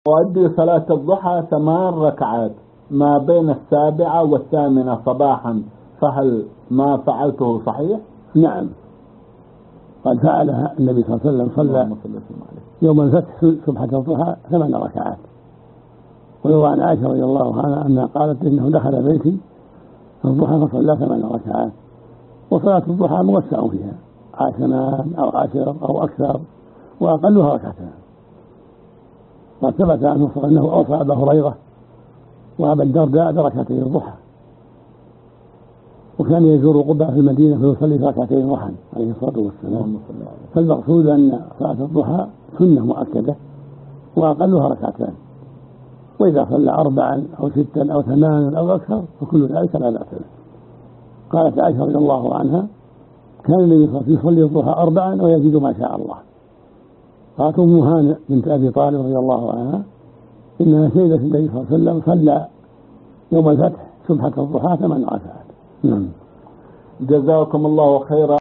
أؤدي صلاة الضحى 8 ركعات ما بين 7 و8 صباحا، فهل ما فعلته صحيح؟ نعم، قد فعلها النبي صلى الله عليه وسلم، صلى يوم الفتح سبحة الضحى 8 ركعات. ويروى عن عائشة رضي الله عنها أنها قالت إنه دخل بيتي الضحى فصلى 8 ركعات. وصلاة الضحى موسع فيها 8 أو 10 أو أكثر، وأقلها 2 ركعات. قد ثبت عنه أنه أوصى أبا هريرة وأبا الدرداء بركعتي الضحى، وكان يزور قبة في المدينة فيصلي 2 ركعتين ضحى عليه الصلاة والسلام. فالمقصود أن صلاة الضحى سنة مؤكدة وأقلها 2 ركعات، وإذا صلى 4 أو 6 أو 8 أو أكثر فكل ذلك لا بأس به. قالت عائشة رضي الله عنها كان النبي يصلي الضحى 4 ويزيد ما شاء الله. قالت أم هانئ بنت أبي طالب رضي الله عنها إنها شهدت النبي صلى الله عليه وسلم صلى يوم الفتح سبحة الضحى 8 ركعات. جزاكم الله خيرا.